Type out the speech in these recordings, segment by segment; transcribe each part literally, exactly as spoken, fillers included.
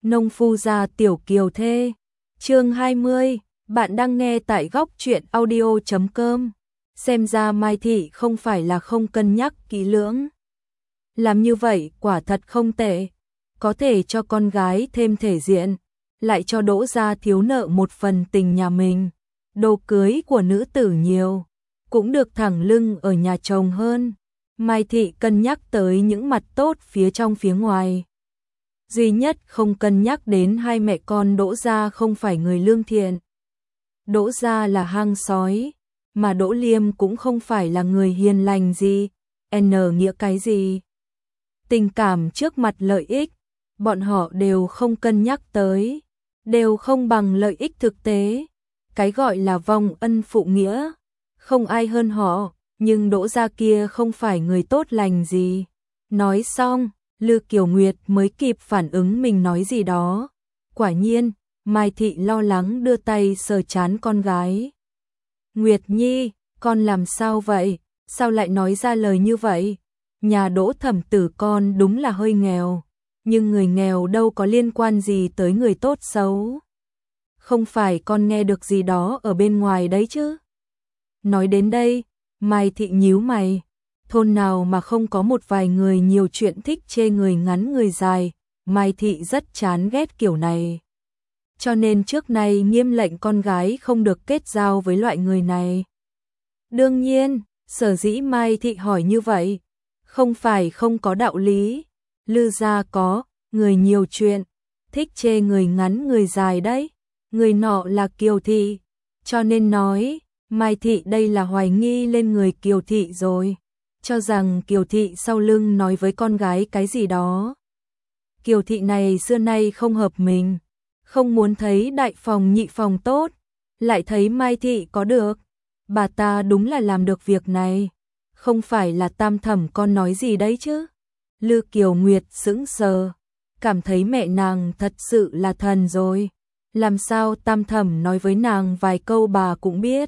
Nông phu gia tiểu kiều thê. Chương hai mươi, bạn đang nghe tại góc truyện audio chấm com. Xem ra Mai Thị không phải là không cân nhắc kỹ lưỡng. Làm như vậy quả thật không tệ, có thể cho con gái thêm thể diện, lại cho Đỗ gia thiếu nợ một phần tình nhà mình. Đồ cưới của nữ tử nhiều, cũng được thẳng lưng ở nhà chồng hơn. Mai Thị cân nhắc tới những mặt tốt phía trong phía ngoài. Duy nhất không cân nhắc đến hai mẹ con Đỗ gia không phải người lương thiện. Đỗ gia là hang sói, mà Đỗ Liêm cũng không phải là người hiền lành gì, n nghĩa cái gì. Tình cảm trước mặt lợi ích, bọn họ đều không cân nhắc tới, đều không bằng lợi ích thực tế. Cái gọi là vong ân phụ nghĩa, không ai hơn họ, nhưng Đỗ gia kia không phải người tốt lành gì. Nói xong, Lư Kiều Nguyệt mới kịp phản ứng mình nói gì đó. Quả nhiên, Mai Thị lo lắng đưa tay sờ trán con gái. Nguyệt Nhi, con làm sao vậy? Sao lại nói ra lời như vậy? Nhà Đỗ thẩm tử con đúng là hơi nghèo, nhưng người nghèo đâu có liên quan gì tới người tốt xấu. Không phải con nghe được gì đó ở bên ngoài đấy chứ? Nói đến đây, Mai Thị nhíu mày. Thôn nào mà không có một vài người nhiều chuyện thích chê người ngắn người dài, Mai Thị rất chán ghét kiểu này. Cho nên trước nay nghiêm lệnh con gái không được kết giao với loại người này. Đương nhiên, sở dĩ Mai Thị hỏi như vậy, không phải không có đạo lý. Lư gia có, người nhiều chuyện, thích chê người ngắn người dài đấy. Người nọ là Kiều Thị, cho nên nói, Mai Thị đây là hoài nghi lên người Kiều Thị rồi. Cho rằng Kiều Thị sau lưng nói với con gái cái gì đó. Kiều Thị này xưa nay không hợp mình, không muốn thấy đại phòng nhị phòng tốt, lại thấy Mai Thị có được. Bà ta đúng là làm được việc này, không phải là tam thẩm con nói gì đấy chứ. Lư Kiều Nguyệt sững sờ, cảm thấy mẹ nàng thật sự là thần rồi. Làm sao tam thẩm nói với nàng vài câu bà cũng biết.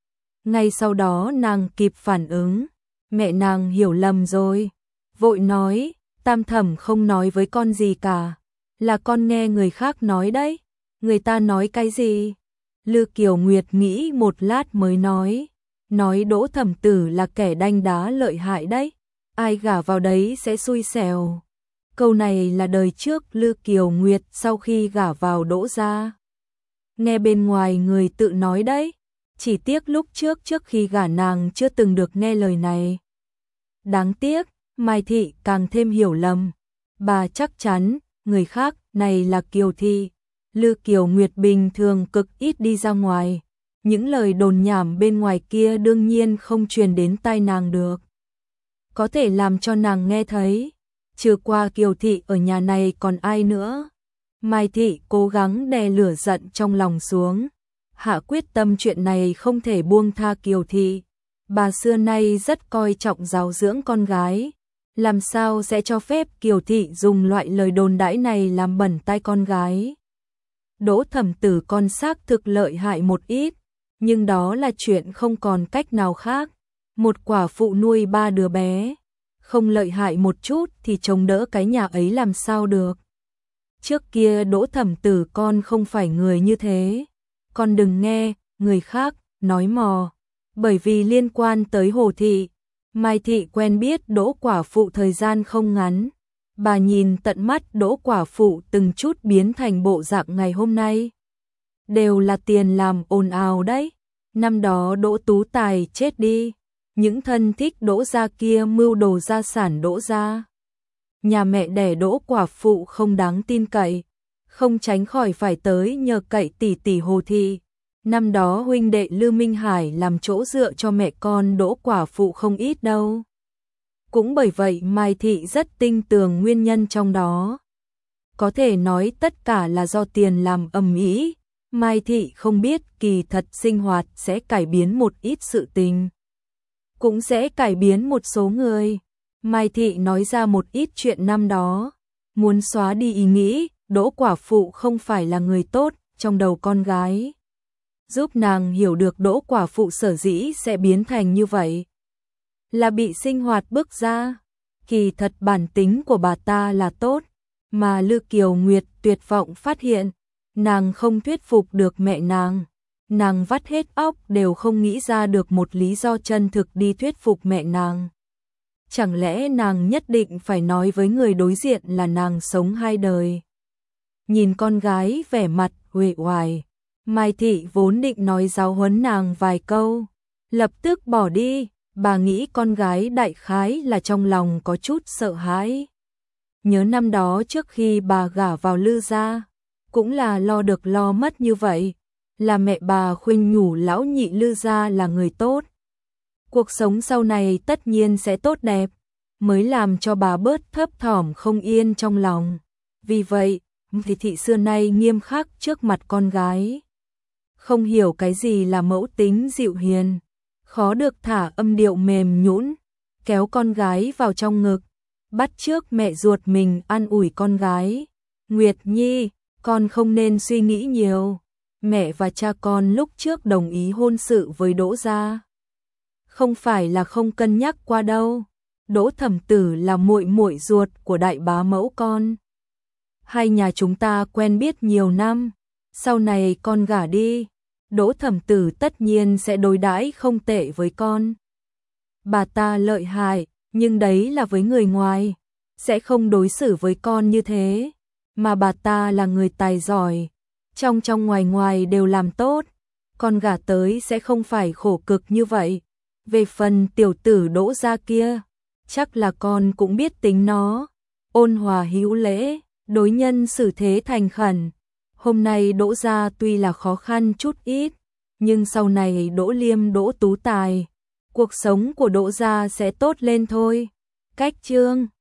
Ngay sau đó nàng kịp phản ứng. Mẹ nàng hiểu lầm rồi, vội nói, tam thẩm không nói với con gì cả, là con nghe người khác nói đấy. Người ta nói cái gì? Lư Kiều Nguyệt nghĩ một lát mới nói, nói Đỗ thẩm tử là kẻ đanh đá lợi hại đấy, ai gả vào đấy sẽ xui xẻo. Câu này là đời trước Lư Kiều Nguyệt sau khi gả vào Đỗ gia. Nghe bên ngoài người tự nói đấy. Chỉ tiếc lúc trước trước khi gả nàng chưa từng được nghe lời này. Đáng tiếc, Mai Thị càng thêm hiểu lầm. Bà chắc chắn, người khác này là Kiều Thị. Lư Kiều Nguyệt bình thường cực ít đi ra ngoài. Những lời đồn nhảm bên ngoài kia đương nhiên không truyền đến tai nàng được. Có thể làm cho nàng nghe thấy. Trừ qua Kiều Thị ở nhà này còn ai nữa. Mai Thị cố gắng đè lửa giận trong lòng xuống. Hạ quyết tâm chuyện này không thể buông tha Kiều Thị. Bà xưa nay rất coi trọng giáo dưỡng con gái, làm sao sẽ cho phép Kiều Thị dùng loại lời đồn đãi này làm bẩn tai con gái. Đỗ thẩm tử con xác thực lợi hại một ít, nhưng đó là chuyện không còn cách nào khác. Một quả phụ nuôi ba đứa bé, không lợi hại một chút thì chống đỡ cái nhà ấy làm sao được. Trước kia Đỗ thẩm tử con không phải người như thế. Con đừng nghe người khác nói mò, bởi vì liên quan tới Hồ Thị. Mai Thị quen biết Đỗ quả phụ thời gian không ngắn. Bà nhìn tận mắt Đỗ quả phụ từng chút biến thành bộ dạng ngày hôm nay. Đều là tiền làm ồn ào đấy. Năm đó Đỗ Tú Tài chết đi, những thân thích Đỗ gia kia mưu đồ gia sản Đỗ gia. Nhà mẹ đẻ Đỗ quả phụ không đáng tin cậy, không tránh khỏi phải tới nhờ cậy tỷ tỷ Hồ Thị. Năm đó huynh đệ Lư Minh Hải làm chỗ dựa cho mẹ con Đỗ quả phụ không ít đâu. Cũng bởi vậy Mai Thị rất tin tưởng nguyên nhân trong đó. Có thể nói tất cả là do tiền làm ầm ĩ. Mai Thị không biết kỳ thật sinh hoạt sẽ cải biến một ít sự tình, cũng sẽ cải biến một số người. Mai Thị nói ra một ít chuyện năm đó, muốn xóa đi ý nghĩ Đỗ quả phụ không phải là người tốt trong đầu con gái, giúp nàng hiểu được Đỗ quả phụ sở dĩ sẽ biến thành như vậy, là bị sinh hoạt bức ra. Kỳ thật bản tính của bà ta là tốt, Mà Lư Kiều Nguyệt tuyệt vọng phát hiện, nàng không thuyết phục được mẹ nàng. Nàng vắt hết óc đều không nghĩ ra được một lý do chân thực đi thuyết phục mẹ nàng. Chẳng lẽ nàng nhất định phải nói với người đối diện là nàng sống hai đời? Nhìn con gái vẻ mặt uể oải, Mai Thị vốn định nói giáo huấn nàng vài câu, lập tức bỏ đi. Bà nghĩ con gái đại khái là trong lòng có chút sợ hãi. Nhớ năm đó trước khi bà gả vào Lư gia, cũng là lo được lo mất như vậy, là mẹ bà khuyên nhủ lão nhị Lư gia là người tốt. Cuộc sống sau này tất nhiên sẽ tốt đẹp, mới làm cho bà bớt thấp thỏm không yên trong lòng. Vì vậy, Thị Thị xưa nay nghiêm khắc trước mặt con gái. Không hiểu cái gì là mẫu tính dịu hiền, khó được thả âm điệu mềm nhũn, kéo con gái vào trong ngực, bắt chước mẹ ruột mình an ủi con gái. Nguyệt Nhi, con không nên suy nghĩ nhiều. Mẹ và cha con lúc trước đồng ý hôn sự với Đỗ gia, không phải là không cân nhắc qua đâu. Đỗ Thẩm Tử là muội muội ruột của đại bá mẫu con. Hai nhà chúng ta quen biết nhiều năm, sau này con gả đi, Đỗ Thẩm Tử tất nhiên sẽ đối đãi không tệ với con. Bà ta lợi hại, nhưng đấy là với người ngoài, sẽ không đối xử với con như thế. Mà bà ta là người tài giỏi, trong trong ngoài ngoài đều làm tốt, con gả tới sẽ không phải khổ cực như vậy. Về phần tiểu tử Đỗ gia kia, chắc là con cũng biết tính nó, ôn hòa hữu lễ, đối nhân xử thế thành khẩn. Hôm nay Đỗ gia tuy là khó khăn chút ít, nhưng sau này Đỗ Liêm Đỗ Tú tài, cuộc sống của Đỗ gia sẽ tốt lên thôi. Cách chương